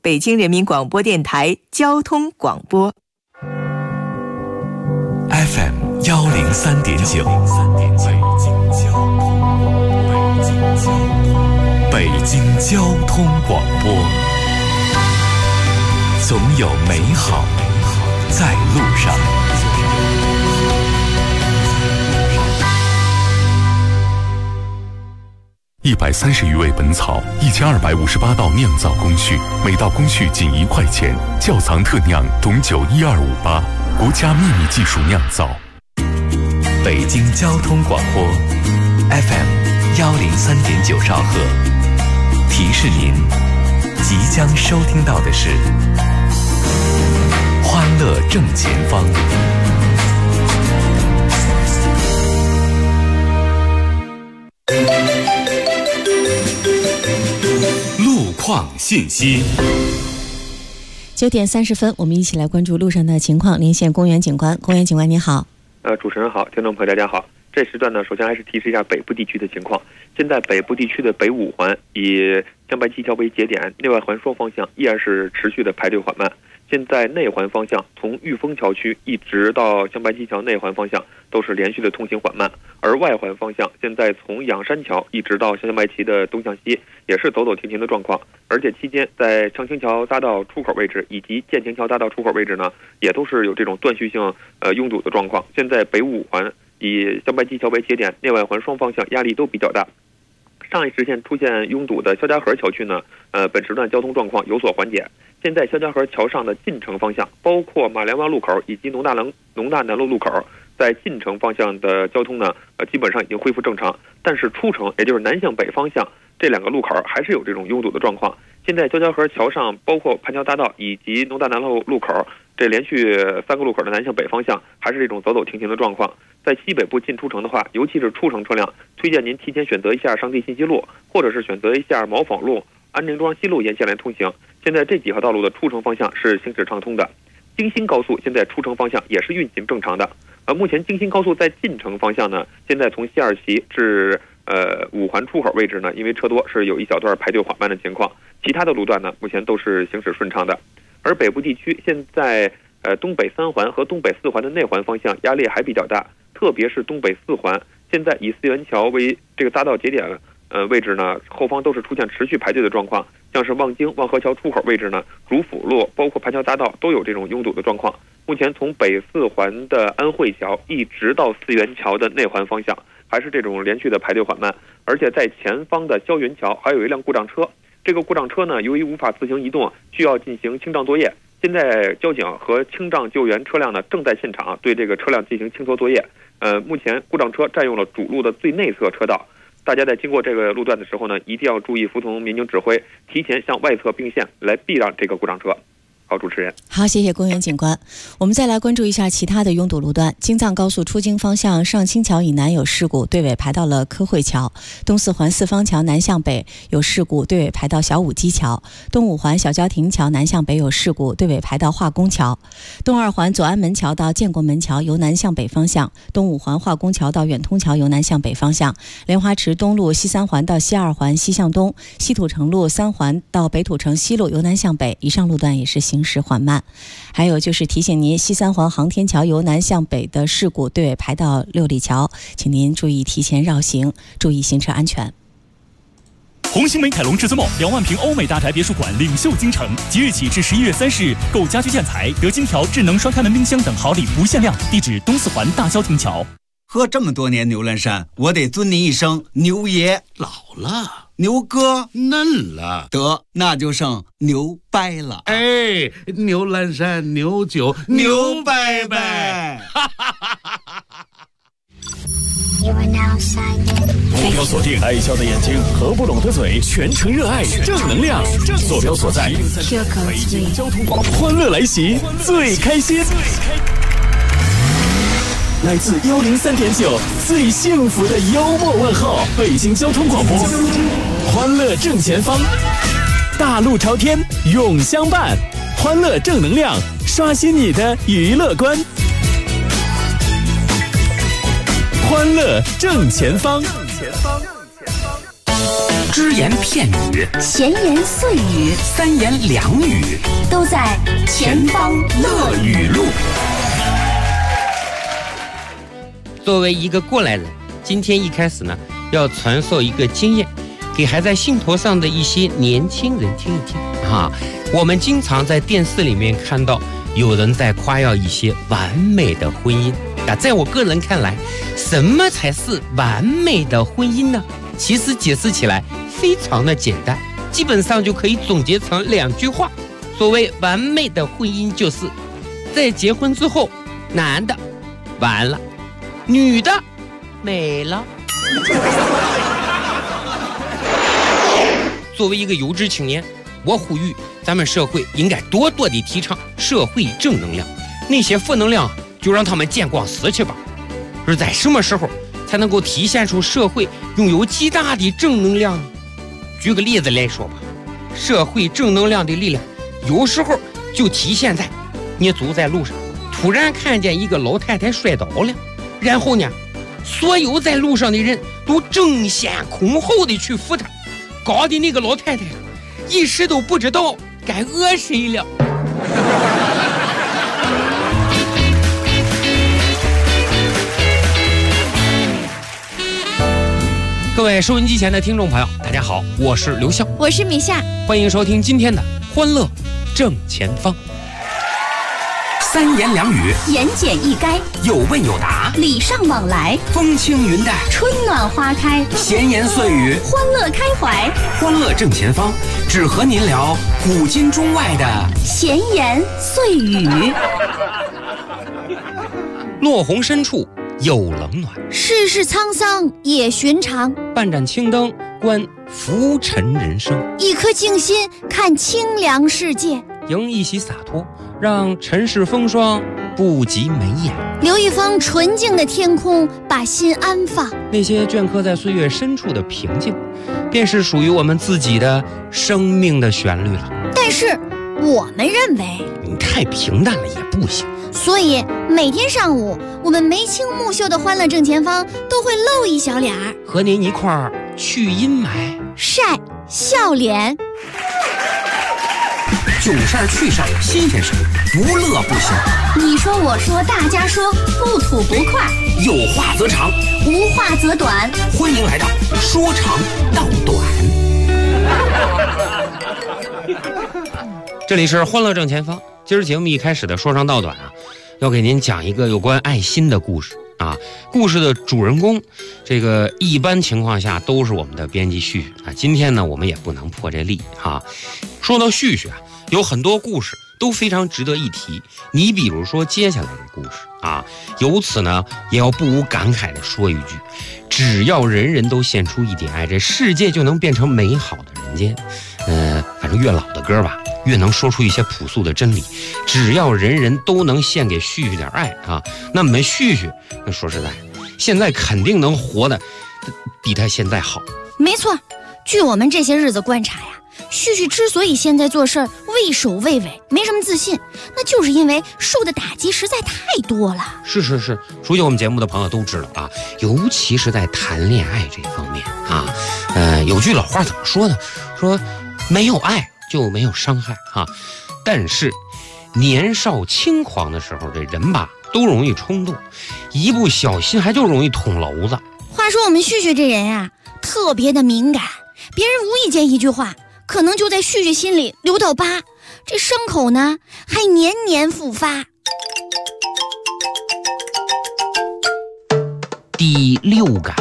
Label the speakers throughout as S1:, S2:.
S1: 北京人民广播电台交通广播。
S2: FM 103.9，北京交通广播，总有美好在路上。130余味本草，1258道酿造工序，每道工序仅1块钱。窖藏特酿董酒12588，国家秘密技术酿造。北京交通广播 FM 103.9兆赫，提示您即将收听到的是欢乐正前方。路况信息。
S3: 9点30分，我们一起来关注路上的情况。连线公园警官，公园警官你好。
S4: 主持人好，听众朋友大家好。这时段呢，首先还是提示一下北部地区的情况。现在北部地区的北五环以江白旗桥为节点，内外环双方向依然是持续的排队缓慢。现在内环方向从玉峰桥区一直到江白旗桥内环方向都是连续的通行缓慢，而外环方向现在从仰山桥一直到江白旗的东向西也是走走停停的状况，而且期间在长青桥匝道出口位置以及建亭桥匝道出口位置呢，也都是有这种断续性拥堵的状况。现在北五环以江白旗桥为节点，内外环双方向压力都比较大。上一时线出现拥堵的肖家河桥区呢，本时段交通状况有所缓解。现在肖家河桥上的进城方向，包括马连湾路口以及农大南路路口，在进城方向的交通呢，基本上已经恢复正常。但是出城，也就是南向北方向这两个路口还是有这种拥堵的状况。现在肖家河桥上，包括盘桥大道以及农大南路路口，这连续3个路口的南向北方向还是这种走走停停的状况。在西北部进出城的话，尤其是出城车辆，推荐您提前选择一下上地信息路，或者是选择一下毛坊路、安定庄西路沿线来通行。现在这几条道路的出城方向是行驶畅通的。京新高速现在出城方向也是运行正常的。目前京新高速在进城方向呢，现在从西二旗至五环出口位置呢，因为车多是有一小段排队缓慢的情况，其他的路段呢目前都是行驶顺畅的。而北部地区现在东北3环和东北4环的内环方向压力还比较大，特别是东北4环，现在以四元桥为这个匝道节点位置呢，后方都是出现持续排队的状况，像是望京望河桥出口位置呢，主辅路包括盘桥大道都有这种拥堵的状况。目前从北4环的安慧桥一直到四元桥的内环方向，还是这种连续的排队缓慢，而且在前方的霄云桥还有一辆故障车，这个故障车呢，由于无法自行移动，需要进行清障作业。现在交警和清障救援车辆呢，正在现场对这个车辆进行清脱作业。目前故障车占用了主路的最内侧车道。大家在经过这个路段的时候呢，一定要注意服从民警指挥，提前向外侧并线来避让这个故障车。好，主持人。
S3: 好，谢谢公园警官。我们再来关注一下其他的拥堵路段。京藏高速出京方向上清桥以南有事故，队尾排到了科汇桥；东4环四方桥南向北有事故，队尾排到小武基桥；东5环小交亭桥南向北有事故，队尾排到化工桥；东2环左安门桥到建国门桥由南向北方向；东5环化工桥到远通桥由南向北方向；莲花池东路西3环到西2环西向东；西土城路3环到北土城西路由南向北，以上路段也是行驶缓慢。还有就是提醒您，西3环航天桥由南向北的事故，队尾排到六里桥，请您注意提前绕行，注意行车安全。
S5: 红星美凯龙至尊梦2万平欧美大宅别墅馆领袖京城，即日起至11月30日，购家居建材得金条、智能双开门冰箱等好礼不限量。地址东4环大消停桥。
S6: 喝这么多年牛栏山，我得尊您一声牛爷。
S7: 老了，
S6: 牛哥
S7: 嫩了，
S6: 得那就剩牛掰了。
S7: 哎，牛栏山牛酒牛掰掰。
S5: 目标锁定爱笑的眼睛，合不拢的嘴，全程热爱正能量。坐标所在北京交通广播，欢乐来袭，最开心。来自103.9最幸福的幽默问候，北京交通广播，欢乐正前方，大路朝天永相伴，欢乐正能量，刷新你的娱乐观，欢乐正前方。
S8: 只言片语，
S9: 闲言碎语，
S8: 三言两语，
S9: 都在前方乐语录。
S10: 作为一个过来人，今天一开始呢，要传授一个经验，给还在兴头上的一些年轻人听一听啊。我们经常在电视里面看到有人在夸耀一些完美的婚姻啊，在我个人看来，什么才是完美的婚姻呢？其实解释起来非常的简单，基本上就可以总结成2句话。所谓完美的婚姻，就是在结婚之后，男的完了，女的美了。作为一个有志青年，我呼吁咱们社会应该多多地提倡社会正能量，那些负能量就让他们见光死去吧。而在什么时候才能够体现出社会拥有极大的正能量呢？举个例子来说吧，社会正能量的力量有时候就体现在你走在路上，突然看见一个老太太摔倒了，然后呢，所有在路上的人都争先恐后的去扶她，搞得那个老太太一时都不知道该讹谁了。各位收音机前的听众朋友，大家好，我是刘笑，
S9: 我是米夏，
S10: 欢迎收听今天的欢乐正前方。
S8: 三言两语，
S9: 言简意赅，
S8: 有问有答，
S9: 礼尚往来，
S8: 风轻云淡，
S9: 春暖花开，
S8: 闲言碎语，
S9: 欢乐开怀，
S8: 欢乐正前方，只和您聊古今中外的
S9: 闲言碎语。
S10: 落红深处有冷暖，
S9: 世事沧桑也寻常，
S10: 半盏青灯观浮沉人生，
S9: 一颗静心看清凉世界，
S10: 迎一袭洒脱，让尘世风霜不及眉眼，
S9: 留一方纯净的天空，把心安放。
S10: 那些镌刻在岁月深处的平静，便是属于我们自己的生命的旋律了。
S9: 但是我们认为
S10: 你太平淡了也不行，
S9: 所以每天上午我们眉清目秀的欢乐正前方都会露一小脸儿，
S10: 和您一块儿去阴霾，
S9: 晒笑脸。
S8: 囧事儿趣事儿新鲜事儿，不乐不行。
S9: 你说我说大家说，不吐不快，
S8: 有话则长，
S9: 无话则短。
S8: 欢迎来到说长道短。
S10: 这里是欢乐正前方。今儿节目一开始的说长道短啊，要给您讲一个有关爱心的故事啊。故事的主人公，这个一般情况下都是我们的编辑旭旭啊。今天呢，我们也不能破这例啊。说到旭旭啊，有很多故事都非常值得一提。你比如说接下来的故事啊，由此呢也要不无感慨地说一句：只要人人都献出一点爱，这世界就能变成美好的人间。反正越老的歌吧，越能说出一些朴素的真理。只要人人都能献给旭旭点爱啊，那么旭旭，那说实在，现在肯定能活得比他现在好。
S9: 没错，据我们这些日子观察呀，旭旭之所以现在做事儿畏首畏尾，没什么自信，那就是因为受的打击实在太多了。
S10: 是，熟悉我们节目的朋友都知道啊，尤其是在谈恋爱这方面啊，有句老话怎么说呢？说没有爱就没有伤害啊，但是年少轻狂的时候，这人吧都容易冲动，一不小心还就容易捅娄子。
S9: 话说我们旭旭这人啊，特别的敏感，别人无意间一句话，可能就在旭旭心里留道疤，这伤口呢还年年复发。
S10: 第6感。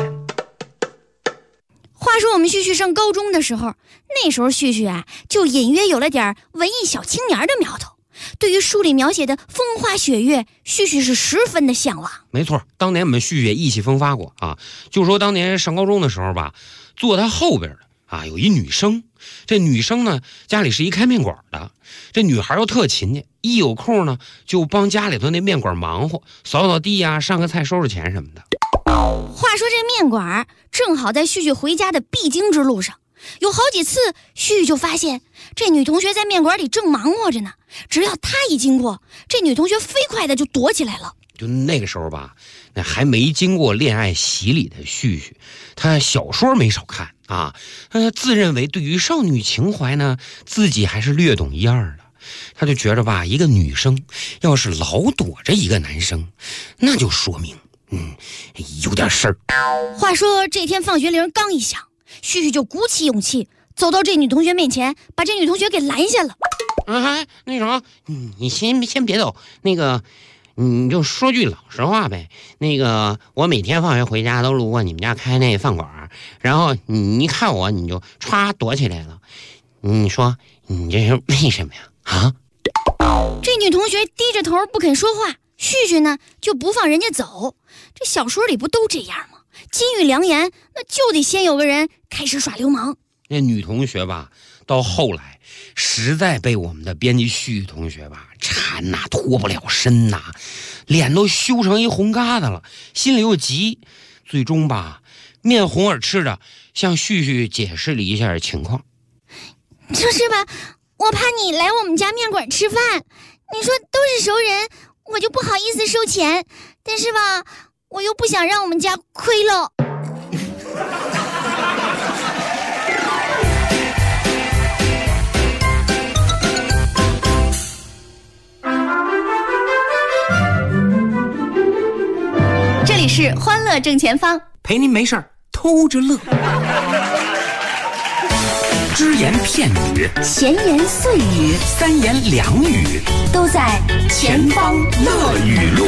S9: 话说我们旭旭上高中的时候，那时候旭旭啊就隐约有了点文艺小青年的苗头，对于书里描写的风花雪月，旭旭是十分的向往。
S10: 没错，当年我们旭旭也意气风发过啊。就说当年上高中的时候吧，坐他后边的啊有一女生，这女生呢家里是一开面馆的，这女孩又特勤勤，一有空呢就帮家里头那面馆忙活，扫扫地啊，上个菜，收拾钱什么的。
S9: 话说这面馆正好在旭旭回家的必经之路上，有好几次旭旭就发现这女同学在面馆里正忙活着呢，只要他一经过，这女同学飞快的就躲起来了。
S10: 就那个时候吧，那还没经过恋爱洗礼的旭旭，他小说没少看啊，自认为对于少女情怀呢，自己还是略懂一二的。他就觉着吧，一个女生要是老躲着一个男生，那就说明有点事儿。
S9: 话说这天放学铃刚一响，旭旭就鼓起勇气走到这女同学面前，把这女同学给拦下了。
S10: 那什么，你先别走，那个你就说句老实话呗。那个我每天放学回家都路过你们家开那饭馆，然后你一看我你就歘躲起来了，你说你这是为什么呀？
S9: 这女同学低着头不肯说话，旭旭呢就不放人家走。这小说里不都这样吗？金玉良言，那就得先有个人开始耍流氓。
S10: 那女同学吧，到后来实在被我们的编辑旭同学吧缠呐，脱不了身呐，脸都羞成一红疙瘩了，心里又急，最终吧面红耳赤的向旭旭解释了一下情况。
S9: 就是吧，我怕你来我们家面馆吃饭，你说都是熟人，我就不好意思收钱，但是吧我又不想让我们家亏了。这里是欢乐正前方，
S8: 陪您没事儿偷着乐。只言片语，
S9: 闲言碎语，
S8: 三言两语，
S9: 都在前方乐语录。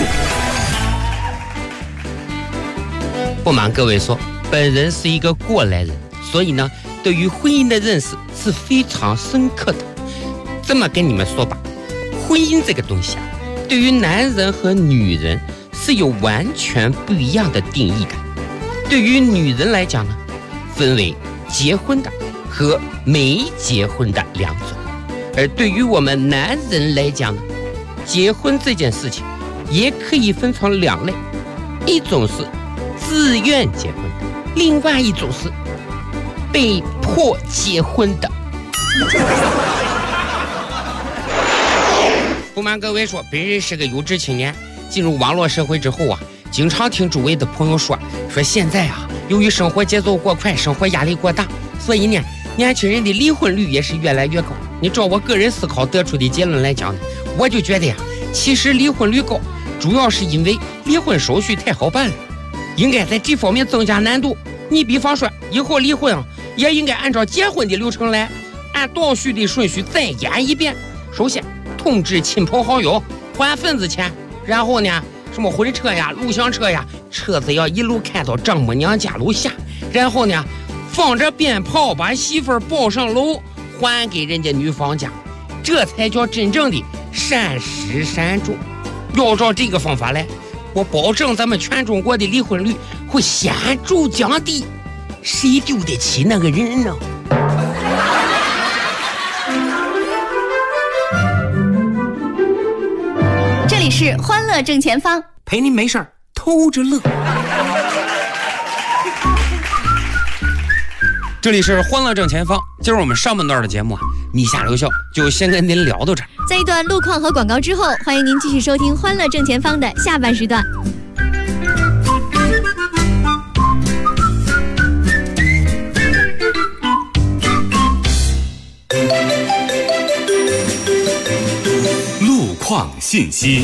S10: 不瞒各位说，本人是一个过来人，所以呢，对于婚姻的认识是非常深刻的。这么跟你们说吧，婚姻这个东西啊，对于男人和女人是有完全不一样的定义的。对于女人来讲呢，分为结婚的和没结婚的两种，而对于我们男人来讲呢，结婚这件事情也可以分成两类，一种是自愿结婚的，另外一种是被迫结婚的。不瞒各位说，本人是个有志青年，进入网络社会之后啊，经常听周围的朋友说现在啊，由于生活节奏过快，生活压力过大，所以呢，年轻人的离婚率也是越来越高。你照我个人思考得出的结论来讲呢，我就觉得呀，其实离婚率高，主要是因为离婚手续太好办了，应该在这方面增加难度。你比方说，以后离婚啊，也应该按照结婚的流程来，按倒序的顺序再演一遍。首先，通知亲朋好友，还份子钱，然后呢，什么婚车呀、录像车呀，车子要一路开到丈母娘家楼下，然后呢，放着鞭炮把媳妇儿抱上楼，还给人家女方家，这才叫真正的善始善终。要照这个方法来，我保证咱们全中国的离婚率会显著降低。谁丢得起那个人呢？
S9: 这里是欢乐正前方，
S8: 陪您没事儿偷着乐。
S10: 这里是欢乐正前方，今儿我们上半段的节目啊，米下留校就先跟您聊到这儿。
S9: 在一段路况和广告之后，欢迎您继续收听欢乐正前方的下半时段。
S2: 路况信息。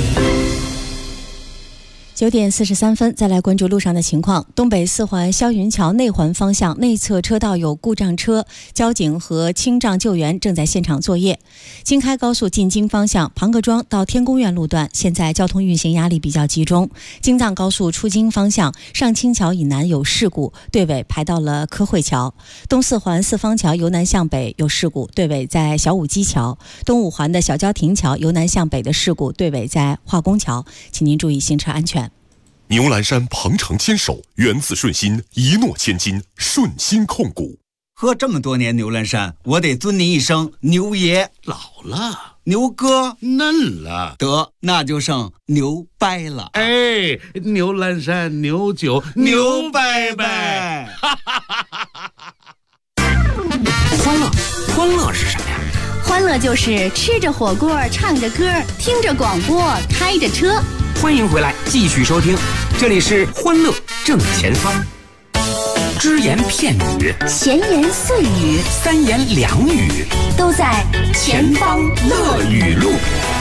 S3: 9点43分，再来关注路上的情况。东北四环霄云桥内环方向内侧车道有故障车，交警和清障救援正在现场作业。京开高速进京方向庞各庄到天宫苑路段，现在交通运行压力比较集中。京藏高速出京方向上清桥以南有事故，队尾排到了科汇桥。东四环四方桥由南向北有事故，队尾在小武基桥。东五环的小交亭桥由南向北的事故，队尾在化工桥，请您注意行车安全。
S2: 牛栏山鹏程牵手，源自顺心，一诺千金，顺心控股。
S6: 喝这么多年牛栏山，我得尊您一声牛爷。
S7: 老了，
S6: 牛哥
S7: 嫩了，
S6: 得那就剩牛掰了。
S7: 哎，牛栏山牛酒牛掰掰。
S8: 欢乐是什么呀？
S9: 欢乐就是吃着火锅，唱着歌，听着广播，开着车。
S8: 欢迎回来，继续收听，这里是欢乐正前方。 只言片语，
S11: 闲言碎语，
S8: 三言两语，
S11: 都在前方
S8: 乐语录。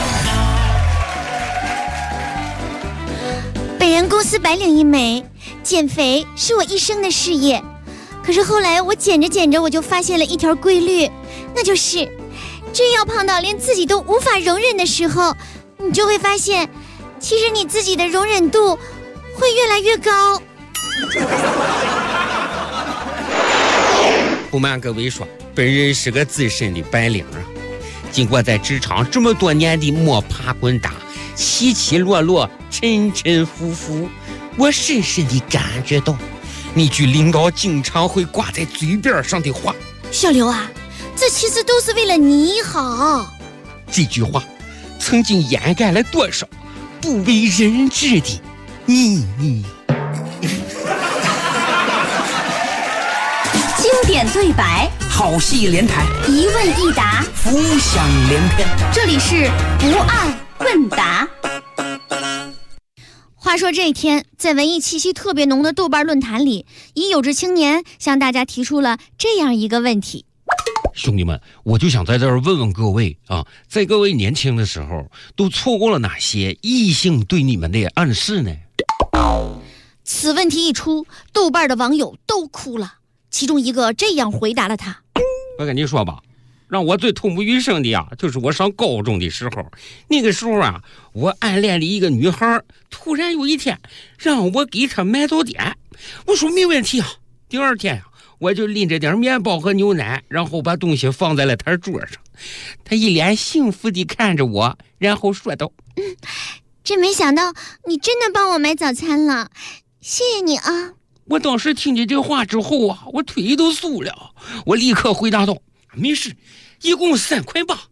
S9: 本人公司白领一枚，减肥是我一生的事业。可是后来我减着减着，我就发现了一条规律，那就是真要胖到连自己都无法容忍的时候，你就会发现，其实你自己的容忍度会越来越高。
S10: 不瞒各位说，本人是个资深的白领啊，经过在职场这么多年的摸爬滚打，起起落落，沉沉浮浮，我深深地感觉到那句领导经常会挂在嘴边上的话：
S9: 小刘啊，这其实都是为了你好。
S10: 这句话曾经掩盖了多少不为人知的秘密。
S11: 经典对白，
S8: 好戏连台，
S11: 一问一答，
S8: 浮想联翩。
S11: 这里是不二问答。
S9: 话说这一天，在文艺气息特别浓的豆瓣论坛里，一有志青年向大家提出了这样一个问题：
S10: 兄弟们，我就想在这儿问问各位啊，在各位年轻的时候，都错过了哪些异性对你们的暗示呢？
S9: 此问题一出，豆瓣的网友都哭了。其中一个这样回答了他：
S10: 我跟你说吧，让我最痛不欲生的呀，就是我上高中的时候。那个时候啊，我暗恋的一个女孩，突然有一天让我给她买早点，我说没问题啊。第二天呀，我就拎着点面包和牛奶，然后把东西放在了她桌上。她一脸幸福地看着我，然后说道：
S9: 真没想到你真的帮我买早餐了，谢谢你啊。
S10: 我当时听见这话之后啊，我腿都酥了。我立刻回答道：没事，一共3块8。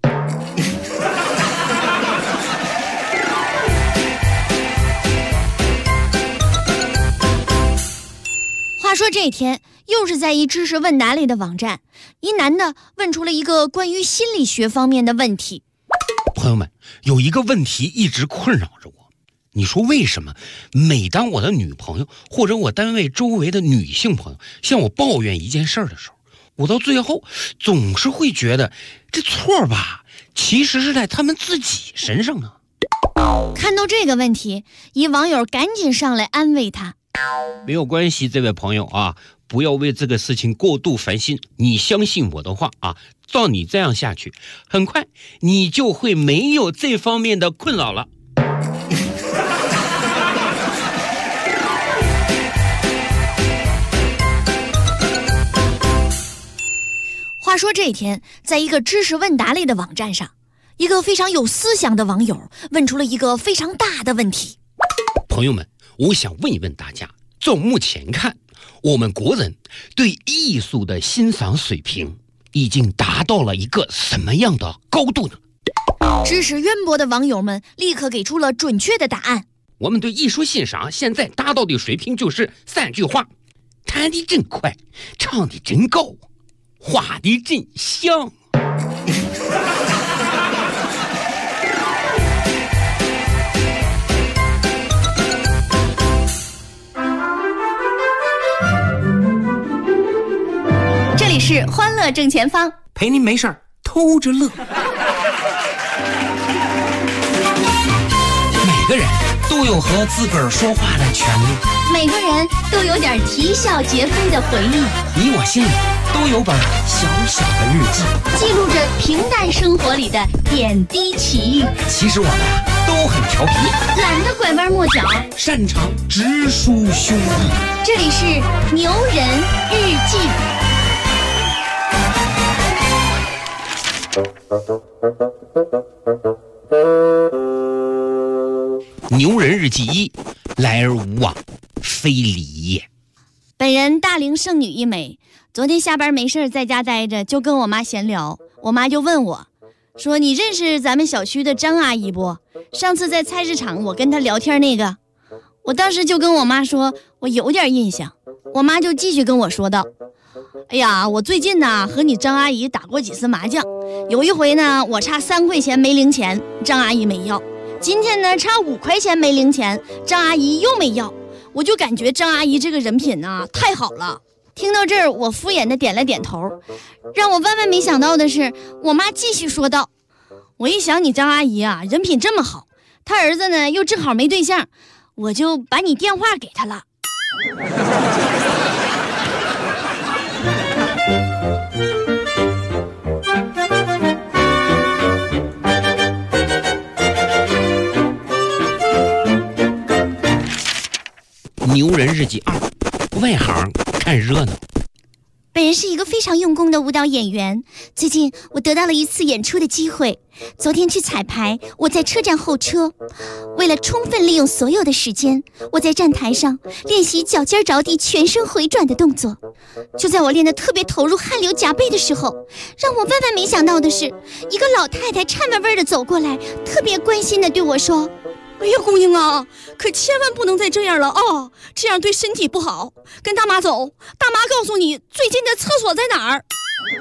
S9: 话说这天，又是在一知识问答类的网站，一男的问出了一个关于心理学方面的问题。
S10: 朋友们，有一个问题一直困扰着我。你说为什么每当我的女朋友或者我单位周围的女性朋友向我抱怨一件事的时候，我到最后总是会觉得这错吧，其实是在他们自己身上呢？
S9: 看到这个问题，一网友赶紧上来安慰他：
S10: 没有关系，这位朋友啊，不要为这个事情过度烦心，你相信我的话啊，照你这样下去，很快你就会没有这方面的困扰了。
S9: 话说这一天，在一个知识问答类的网站上，一个非常有思想的网友问出了一个非常大的问题。
S10: 朋友们，我想问一问大家，照目前看，我们国人对艺术的欣赏水平已经达到了一个什么样的高度呢？
S9: 知识渊博的网友们立刻给出了准确的答案。
S10: 我们对艺术欣赏现在达到的水平就是3句话：弹得真快，唱得真高，画得真像。
S11: 这里是欢乐正前方，
S8: 陪您没事儿偷着乐。每个人都有和自个儿说话的权利，
S11: 每个人都有点啼笑皆非的回忆，
S8: 你我心里都有本小小的日记，
S11: 记录着平淡生活里的点滴奇遇。
S8: 其实我们都很调皮，
S11: 懒得拐弯抹角，
S8: 擅长直抒胸臆。
S11: 这里是牛人日记。
S10: 牛人日记1，来而无往，非礼也。
S9: 本人大龄剩女一枚，昨天下班没事在家待着，就跟我妈闲聊。我妈就问我说：你认识咱们小区的张阿姨不？上次在菜市场我跟她聊天那个。我当时就跟我妈说我有点印象。我妈就继续跟我说道：哎呀，我最近呢和你张阿姨打过几次麻将，有一回呢我差3块钱没零钱，张阿姨没要。今天呢差5块钱没零钱，张阿姨又没要。我就感觉张阿姨这个人品啊太好了。 听到这儿，我敷衍的点了点头。让我万万没想到的是，我妈继续说道：“我一想你张阿姨啊，人品这么好，她儿子呢又正好没对象，我就把你电话给她了。”
S10: 牛人日记2，外行看热闹。
S9: 本人是一个非常用功的舞蹈演员，最近我得到了一次演出的机会。昨天去彩排，我在车站候车，为了充分利用所有的时间，我在站台上练习脚尖着地、全身回转的动作。就在我练得特别投入、汗流浃背的时候，让我万万没想到的是，一个老太太颤巍巍地走过来，特别关心地对我说：“哎呀，姑娘啊，可千万不能再这样了啊，这样对身体不好。跟大妈走，大妈告诉你最近的厕所在哪儿。”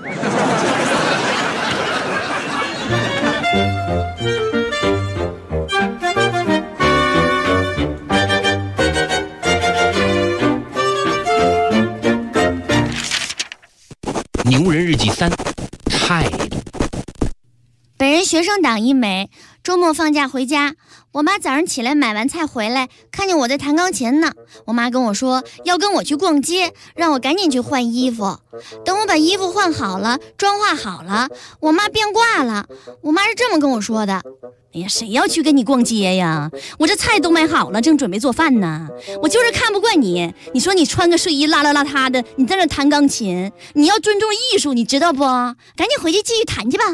S10: 牛人日记3，态度。
S9: 本人学生党一枚，周末放假回家，我妈早上起来买完菜回来，看见我在弹钢琴呢。我妈跟我说要跟我去逛街，让我赶紧去换衣服。等我把衣服换好了，妆化好了，我妈变卦了。我妈是这么跟我说的：“哎呀，谁要去跟你逛街呀？我这菜都买好了，正准备做饭呢。我就是看不惯你，你说你穿个睡衣邋遢的，你在那弹钢琴，你要尊重艺术，你知道不？赶紧回去继续弹去吧。”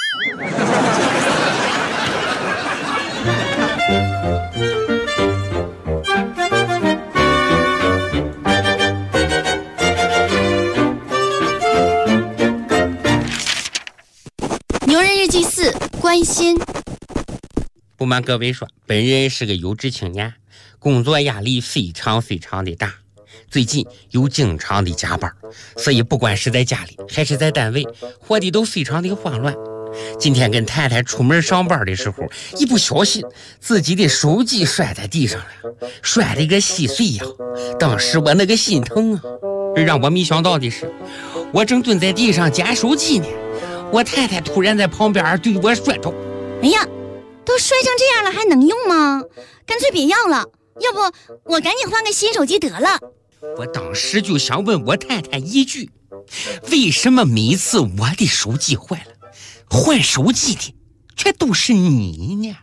S9: 牛人日记4，关心。
S10: 不瞒各位说，本人是个有职青年，工作压力非常的大，最近有经常的加班，所以不管是在家里还是在单位，活得都非常的慌乱。今天跟太太出门上班的时候，一不小心自己的手机摔在地上了，摔得个稀碎呀！当时我那个心疼啊！让我没想到的是，我正蹲在地上捡手机呢，我太太突然在旁边对我说道：“
S9: 哎呀，都摔成这样了还能用吗？干脆别要了，要不我赶紧换个新手机得了。”
S10: 我当时就想问我太太一句：为什么每次我的手机坏了，换手机的却都是你呢？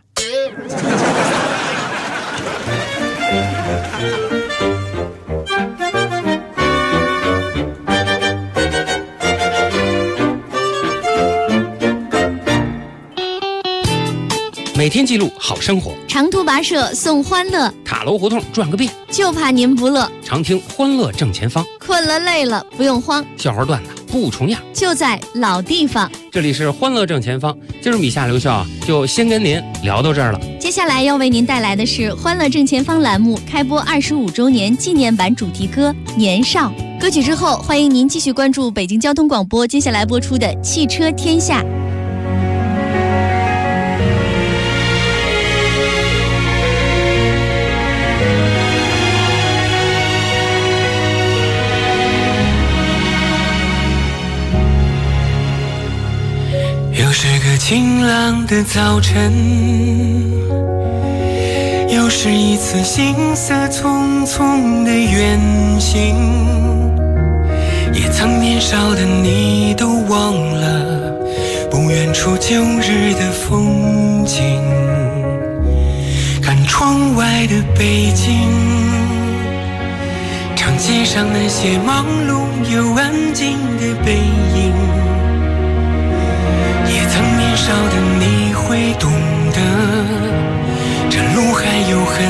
S10: 每天记录好生活，
S9: 长途跋涉送欢乐，
S10: 塔楼胡同转个遍，
S9: 就怕您不乐。
S10: 常听欢乐正前方，
S9: 困了累了不用慌，
S10: 笑话段子不重样，
S9: 就在老地方。
S10: 这里是欢乐正前方，今儿米夏留校就先跟您聊到这儿了。
S9: 接下来要为您带来的是欢乐正前方栏目开播25周年纪念版主题歌《年少》。歌曲之后，欢迎您继续关注北京交通广播接下来播出的《汽车天下》。
S12: 又是个晴朗的早晨，又是一次行色匆匆的远行，也曾年少的你都忘了不远处旧日的风景。看窗外的北京，长街上那些忙碌又安静的背影，也曾年少的你会懂得，这路还有很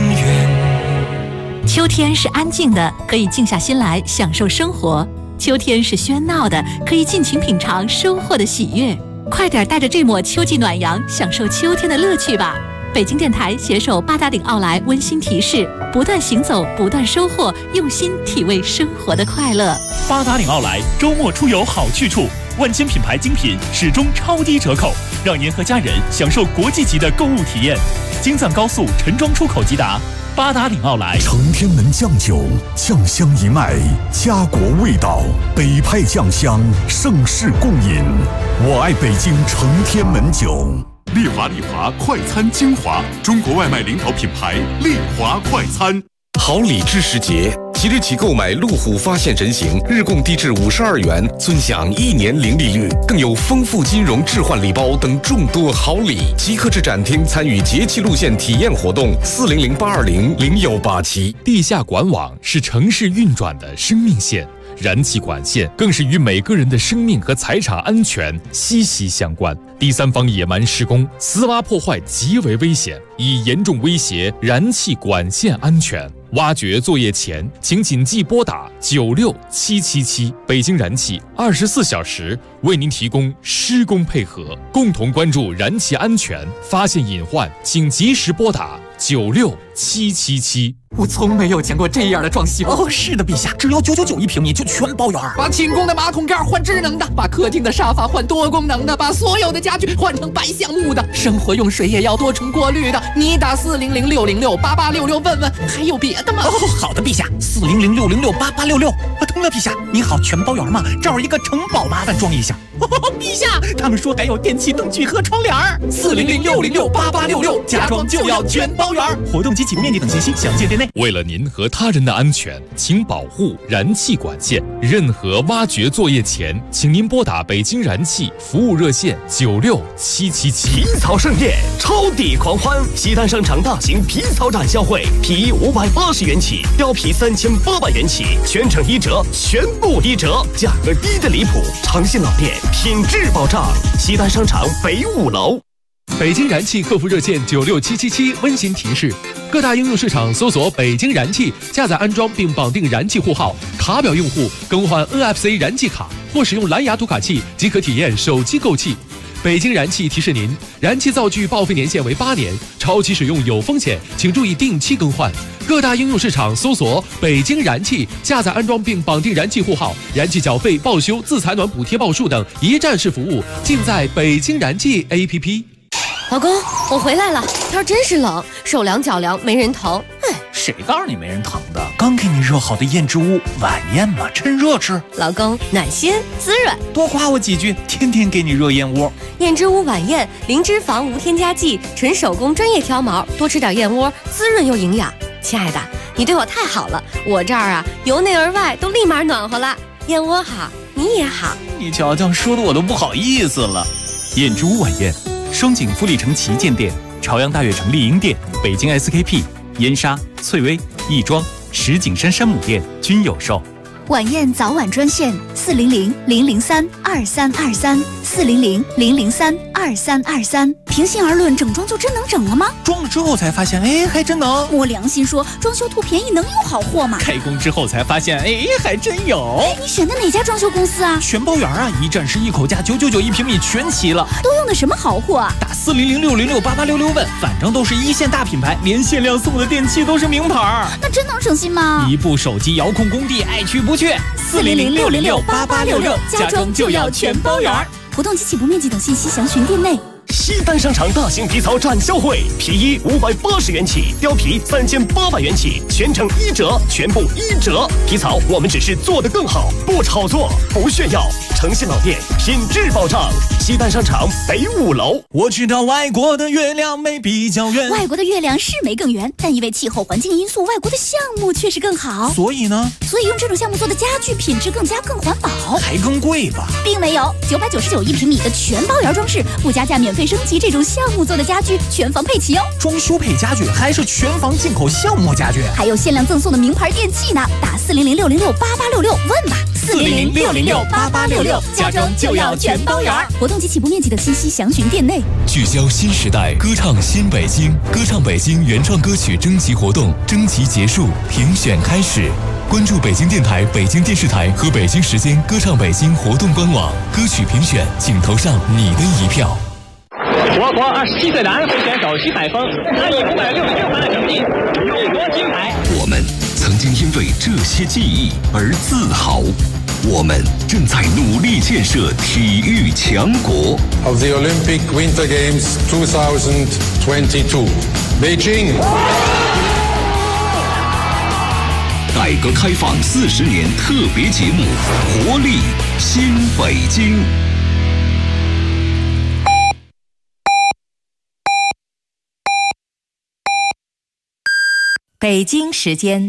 S12: 远。
S13: 秋天是安静的，可以静下心来享受生活；秋天是喧闹的，可以尽情品尝收获的喜悦。快点带着这抹秋季暖阳，享受秋天的乐趣吧！北京电台携手八达岭奥莱温馨提示：不断行走，不断收获，用心体味生活的快乐。
S14: 八达岭奥莱周末出游好去处。 万千品牌精品始终超低折扣，让您和家人享受国际级的购物体验。京藏高速陈庄出口即达，八达岭奥莱。
S15: 承天门酱酒，酱香一脉，家国味道，北派酱香，盛世共饮。我爱北京承天门酒。
S2: 丽华快餐精华，中国外卖领导品牌丽华快餐。
S16: 好礼知识节，即日起购买路虎发现人形，日供低至52元，尊享1年零利率，更有丰富金融置换礼包等众多好礼。即刻至展厅参与节气路线体验活动，400-820-0187。
S17: 地下管网是城市运转的生命线，燃气管线更是与每个人的生命和财产安全息息相关。第三方野蛮施工、私挖破坏极为危险，已严重威胁燃气管线安全。挖掘作业前，请谨记拨打96777。北京燃气24小时为您提供施工配合，共同关注燃气安全，发现隐患，请及时拨打96777。
S18: 我从没有见过这样的装修哦！是的，陛下，只要999一平米就全包圆。把清宫的马桶盖换智能的，把客厅的沙发换多功能的，把所有的家具换成白橡木的，生活用水也要多重过滤的。你打400-606-8866问问，还有别的吗？哦，好的，陛下，400-606-8866。对了，陛下，您好，全包圆吗？这儿有一个城堡，麻烦装一下。陛下，他们说还有电器、灯具和窗帘。400-606-8866，家装就要全包圆。活动及其面积等信息详见店内。
S17: 为了您和他人的安全，请保护燃气管线。任何挖掘作业前，请您拨打北京燃气服务热线96777。
S19: 皮草盛宴，超抵狂欢！西单商场大型皮草展销会，皮衣580元起，貂皮3800元起，全程1折，全部1折，价格低的离谱。诚信老店，品质保障。西单商场北5楼。
S17: 北京燃气客服热线96777温馨提示：各大应用市场搜索北京燃气，下载安装并绑定燃气户号，卡表用户更换 NFC 燃气卡或使用蓝牙读卡器即可体验手机购气。北京燃气提示您，燃气灶具报废年限为8年，超期使用有风险，请注意定期更换。各大应用市场搜索北京燃气，下载安装并绑定燃气户号，燃气缴费、报修、自采暖补贴报数等一站式服务尽在北京燃气 APP。
S20: 老公，我回来了，天真是冷，手凉脚凉没人疼。哎，
S18: 谁告诉你没人疼的？刚给你热好的燕之屋晚宴嘛，趁热吃。
S20: 老公，暖心滋润，
S18: 多夸我几句，天天给你热燕窝。
S20: 燕之屋晚宴，零脂肪无添加剂，纯手工专业挑毛，多吃点燕窝，滋润又营养。亲爱的，你对我太好了，我这儿啊由内而外都立马暖和了。燕窝好，你也好。
S18: 你瞧瞧，说的我都不好意思了。燕之屋晚宴。双井富力城旗舰店、朝阳大悦城丽婴店、北京 SKP、燕莎、翠微、亦庄、石景山山姆店均有售。
S21: 晚宴早晚专线400-003-2323，400-003-2323。平心而论，整装就真能整了吗？
S18: 装了之后才发现，哎，还真能。
S21: 摸良心说，装修图便宜能有好货吗？
S18: 开工之后才发现，哎，还真有。
S21: 你选的哪家装修公司啊？
S18: 全包圆啊，一站式一口价，999一平米全齐了。
S21: 都用的什么好货啊？
S18: 打400-606-8866问，反正都是一线大品牌，连限量送的电器都是名牌。
S21: 那真能省心吗？
S18: 一部手机遥控工地，爱去不去。
S21: 400-606-8866，家装就要全包圆。活动及起步面积等信息详询店内。
S19: 西单商场大型皮草展销会，皮衣580元起，貂皮3800元起，全程1折，全部1折。皮草我们只是做得更好，不炒作，不炫耀。诚信老店，品质保障。西单商场北5楼。
S18: 我知道外国的月亮没比较圆，
S21: 外国的月亮是没更圆，但因为气候环境因素，外国的项目确实更好。
S18: 所以呢？
S21: 所以用这种项目做的家具品质更环保，
S18: 还更贵吧？
S21: 并没有，999一平米的全包圆装饰，不加价免费升级这种项目做的家具，全房配齐哦。
S18: 装修配家具还是全房进口项目家具，
S21: 还有限量赠送的名牌电器呢。打400-606-8866问吧。
S18: 400-606-8866，
S21: 家装就要全包圆。活动及起步面积等信息详询店内。
S2: 聚焦新时代，歌唱新北京，歌唱北京原创歌曲征集活动征集结束，评选开始。关注北京电台、北京电视台和北京时间歌唱北京活动官网，歌曲评选，请投上你的一票。
S22: 我国27岁男会选手徐海峰，他以566分的成绩勇夺金牌。
S2: 我们曾经因为这些记忆而自豪。 我们正在努力建设体育强国。
S1: Of the Olympic Winter Games 2022, Beijing.
S2: 改革开放40年特别节目《活力新北京》。
S4: 北京时间